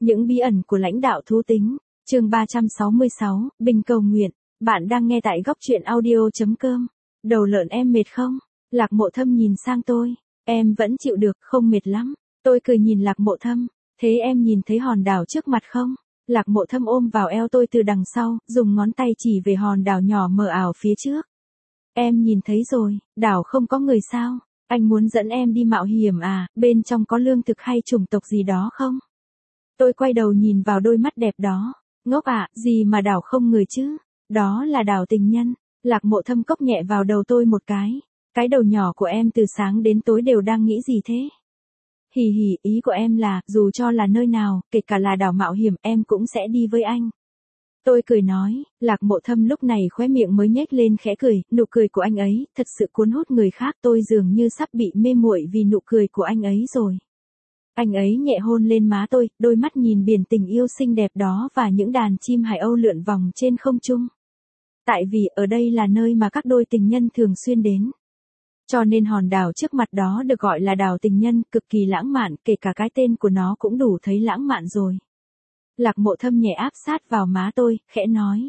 Những bí ẩn của lãnh đạo thú tính, chương 366, Bình cầu nguyện. Bạn đang nghe tại góc truyện audio.com. Đầu lợn em mệt không? Lạc Mộ Thâm nhìn sang tôi. Em vẫn chịu được, không mệt lắm. Tôi cười nhìn Lạc Mộ Thâm. Thế em nhìn thấy hòn đảo trước mặt không? Lạc Mộ Thâm ôm vào eo tôi từ đằng sau, dùng ngón tay chỉ về hòn đảo nhỏ mờ ảo phía trước. Em nhìn thấy rồi, đảo không có người sao? Anh muốn dẫn em đi mạo hiểm à, bên trong có lương thực hay chủng tộc gì đó không? Tôi quay đầu nhìn vào đôi mắt đẹp đó. Ngốc ạ, gì mà đảo không người chứ? Đó là đảo tình nhân. Lạc Mộ Thâm cốc nhẹ vào đầu tôi một cái. Cái đầu nhỏ của em từ sáng đến tối đều đang nghĩ gì thế? Hì hì, ý của em là, dù cho là nơi nào, kể cả là đảo mạo hiểm, em cũng sẽ đi với anh. Tôi cười nói, Lạc Mộ Thâm lúc này khóe miệng mới nhếch lên khẽ cười, nụ cười của anh ấy, thật sự cuốn hút người khác, tôi dường như sắp bị mê muội vì nụ cười của anh ấy rồi. Anh ấy nhẹ hôn lên má tôi, đôi mắt nhìn biển tình yêu xinh đẹp đó và những đàn chim hải âu lượn vòng trên không trung. Tại vì ở đây là nơi mà các đôi tình nhân thường xuyên đến. Cho nên hòn đảo trước mặt đó được gọi là đảo tình nhân, cực kỳ lãng mạn, kể cả cái tên của nó cũng đủ thấy lãng mạn rồi. Lạc Mộ Thâm nhẹ áp sát vào má tôi, khẽ nói.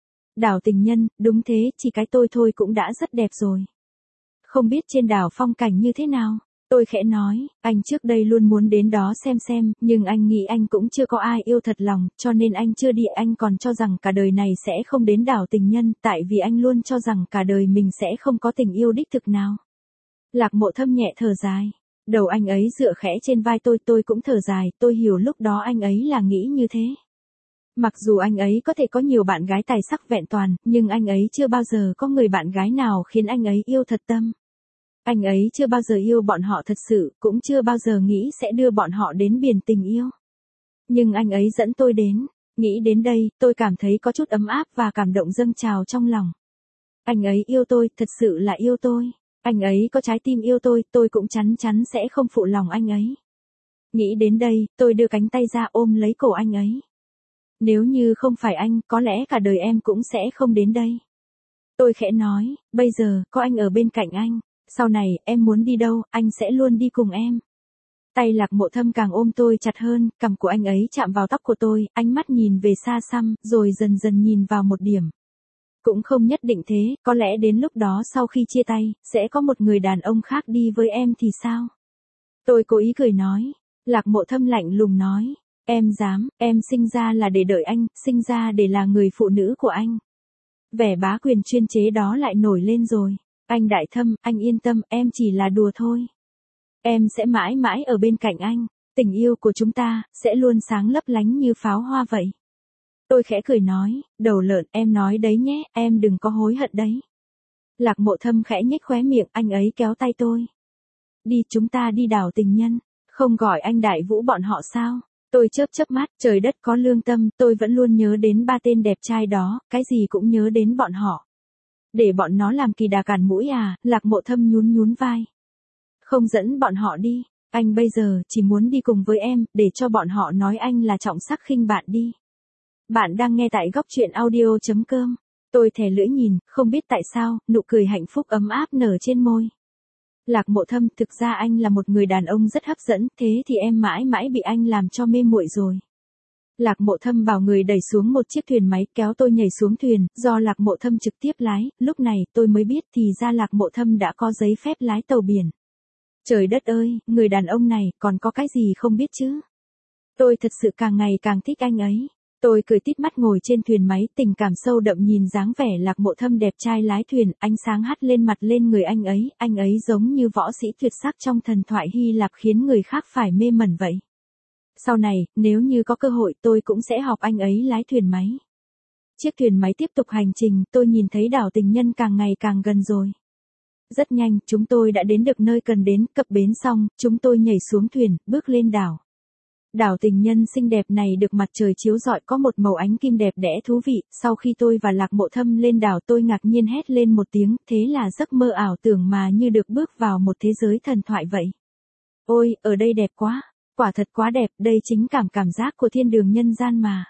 Đảo tình nhân, đúng thế, chỉ cái tôi thôi cũng đã rất đẹp rồi. Không biết trên đảo phong cảnh như thế nào? Tôi khẽ nói, anh trước đây luôn muốn đến đó xem, nhưng anh nghĩ anh cũng chưa có ai yêu thật lòng, cho nên anh chưa đi. Anh còn cho rằng cả đời này sẽ không đến đảo tình nhân, tại vì anh luôn cho rằng cả đời mình sẽ không có tình yêu đích thực nào. Lạc Mộ Thâm nhẹ thở dài. Đầu anh ấy dựa khẽ trên vai tôi cũng thở dài, tôi hiểu lúc đó anh ấy là nghĩ như thế. Mặc dù anh ấy có thể có nhiều bạn gái tài sắc vẹn toàn, nhưng anh ấy chưa bao giờ có người bạn gái nào khiến anh ấy yêu thật tâm. Anh ấy chưa bao giờ yêu bọn họ thật sự, cũng chưa bao giờ nghĩ sẽ đưa bọn họ đến biển tình yêu. Nhưng anh ấy dẫn tôi đến, nghĩ đến đây, tôi cảm thấy có chút ấm áp và cảm động dâng trào trong lòng. Anh ấy yêu tôi, thật sự là yêu tôi. Anh ấy có trái tim yêu tôi cũng chắn chắn sẽ không phụ lòng anh ấy. Nghĩ đến đây, tôi đưa cánh tay ra ôm lấy cổ anh ấy. Nếu như không phải anh, có lẽ cả đời em cũng sẽ không đến đây. Tôi khẽ nói, bây giờ, có anh ở bên cạnh anh. Sau này, em muốn đi đâu, anh sẽ luôn đi cùng em. Tay Lạc Mộ Thâm càng ôm tôi chặt hơn, cằm của anh ấy chạm vào tóc của tôi, ánh mắt nhìn về xa xăm, rồi dần dần nhìn vào một điểm. Cũng không nhất định thế, có lẽ đến lúc đó sau khi chia tay, sẽ có một người đàn ông khác đi với em thì sao? Tôi cố ý cười nói. Lạc Mộ Thâm lạnh lùng nói. Em dám, em sinh ra là để đợi anh, sinh ra để là người phụ nữ của anh. Vẻ bá quyền chuyên chế đó lại nổi lên rồi. Anh Đại Thâm, anh yên tâm, em chỉ là đùa thôi. Em sẽ mãi mãi ở bên cạnh anh. Tình yêu của chúng ta, sẽ luôn sáng lấp lánh như pháo hoa vậy. Tôi khẽ cười nói, đầu lợn, em nói đấy nhé, em đừng có hối hận đấy. Lạc Mộ Thâm khẽ nhếch khóe miệng, anh ấy kéo tay tôi. Đi, chúng ta đi đảo tình nhân, không gọi anh Đại Vũ bọn họ sao? Tôi chớp mắt, trời đất có lương tâm, tôi vẫn luôn nhớ đến ba tên đẹp trai đó, cái gì cũng nhớ đến bọn họ. Để bọn nó làm kỳ đà cản mũi à? Lạc Mộ Thâm nhún vai. Không dẫn bọn họ đi, anh bây giờ chỉ muốn đi cùng với em, để cho bọn họ nói anh là trọng sắc khinh bạn đi. Bạn đang nghe tại góc truyện audio.com. Tôi thè lưỡi nhìn, không biết tại sao, nụ cười hạnh phúc ấm áp nở trên môi. Lạc Mộ Thâm, thực ra anh là một người đàn ông rất hấp dẫn, thế thì em mãi mãi bị anh làm cho mê muội rồi. Lạc Mộ Thâm bảo người đẩy xuống một chiếc thuyền máy, kéo tôi nhảy xuống thuyền, do Lạc Mộ Thâm trực tiếp lái, lúc này tôi mới biết thì ra Lạc Mộ Thâm đã có giấy phép lái tàu biển. Trời đất ơi, người đàn ông này còn có cái gì không biết chứ? Tôi thật sự càng ngày càng thích anh ấy. Tôi cười tít mắt ngồi trên thuyền máy, tình cảm sâu đậm nhìn dáng vẻ Lạc Mộ Thâm đẹp trai lái thuyền, ánh sáng hắt lên mặt lên người anh ấy giống như võ sĩ tuyệt sắc trong thần thoại Hy Lạp khiến người khác phải mê mẩn vậy. Sau này, nếu như có cơ hội tôi cũng sẽ học anh ấy lái thuyền máy. Chiếc thuyền máy tiếp tục hành trình, tôi nhìn thấy đảo tình nhân càng ngày càng gần rồi. Rất nhanh, chúng tôi đã đến được nơi cần đến, cập bến xong, chúng tôi nhảy xuống thuyền, bước lên đảo. Đảo tình nhân xinh đẹp này được mặt trời chiếu rọi có một màu ánh kim đẹp đẽ thú vị, sau khi tôi và Lạc Mộ Thâm lên đảo tôi ngạc nhiên hét lên một tiếng, thế là giấc mơ ảo tưởng mà như được bước vào một thế giới thần thoại vậy. Ôi, ở đây đẹp quá, quả thật quá đẹp, đây chính cảm giác của thiên đường nhân gian mà.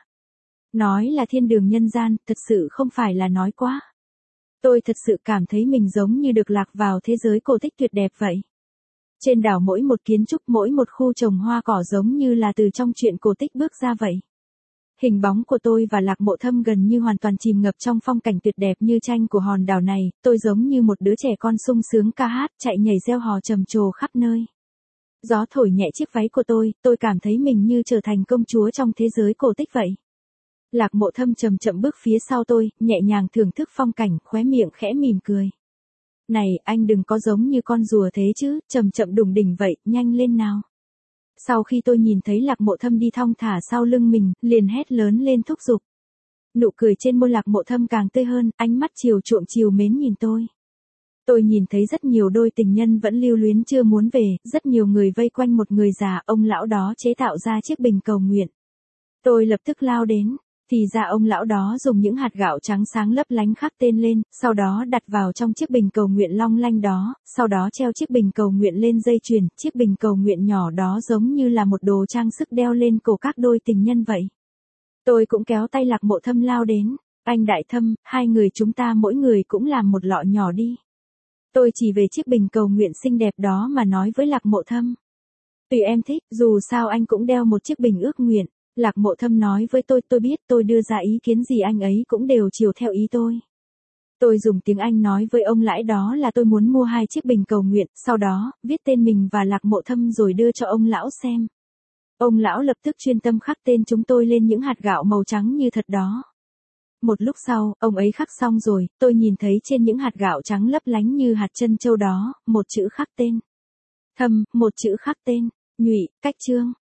Nói là thiên đường nhân gian, thật sự không phải là nói quá. Tôi thật sự cảm thấy mình giống như được lạc vào thế giới cổ tích tuyệt đẹp vậy. Trên đảo mỗi một kiến trúc, mỗi một khu trồng hoa cỏ giống như là từ trong truyện cổ tích bước ra vậy. Hình bóng của tôi và Lạc Mộ Thâm gần như hoàn toàn chìm ngập trong phong cảnh tuyệt đẹp như tranh của hòn đảo này, tôi giống như một đứa trẻ con sung sướng ca hát, chạy nhảy reo hò trầm trồ khắp nơi. Gió thổi nhẹ chiếc váy của tôi cảm thấy mình như trở thành công chúa trong thế giới cổ tích vậy. Lạc Mộ Thâm chậm chậm bước phía sau tôi, nhẹ nhàng thưởng thức phong cảnh, khóe miệng khẽ mỉm cười. Này, anh đừng có giống như con rùa thế chứ, chậm chậm đùng đỉnh vậy, nhanh lên nào. Sau khi tôi nhìn thấy Lạc Mộ Thâm đi thong thả sau lưng mình, liền hét lớn lên thúc giục. Nụ cười trên môi Lạc Mộ Thâm càng tươi hơn, ánh mắt chiều chuộng chiều mến nhìn tôi. Tôi nhìn thấy rất nhiều đôi tình nhân vẫn lưu luyến chưa muốn về, rất nhiều người vây quanh một người già, ông lão đó chế tạo ra chiếc bình cầu nguyện. Tôi lập tức lao đến, thì ra ông lão đó dùng những hạt gạo trắng sáng lấp lánh khắc tên lên, sau đó đặt vào trong chiếc bình cầu nguyện long lanh đó, sau đó treo chiếc bình cầu nguyện lên dây chuyền, chiếc bình cầu nguyện nhỏ đó giống như là một đồ trang sức đeo lên cổ các đôi tình nhân vậy. Tôi cũng kéo tay Lạc Mộ Thâm lao đến, anh Đại Thâm, hai người chúng ta mỗi người cũng làm một lọ nhỏ đi. Tôi chỉ về chiếc bình cầu nguyện xinh đẹp đó mà nói với Lạc Mộ Thâm. Tùy em thích, dù sao anh cũng đeo một chiếc bình ước nguyện. Lạc Mộ Thâm nói với tôi biết tôi đưa ra ý kiến gì anh ấy cũng đều chiều theo ý tôi. Tôi dùng tiếng Anh nói với ông lão đó là tôi muốn mua 2 chiếc bình cầu nguyện, sau đó, viết tên mình và Lạc Mộ Thâm rồi đưa cho ông lão xem. Ông lão lập tức chuyên tâm khắc tên chúng tôi lên những hạt gạo màu trắng như thật đó. Một lúc sau, ông ấy khắc xong rồi, tôi nhìn thấy trên những hạt gạo trắng lấp lánh như hạt trân châu đó, một chữ khắc tên. Thâm, một chữ khắc tên. Nhụy, Cách Trương.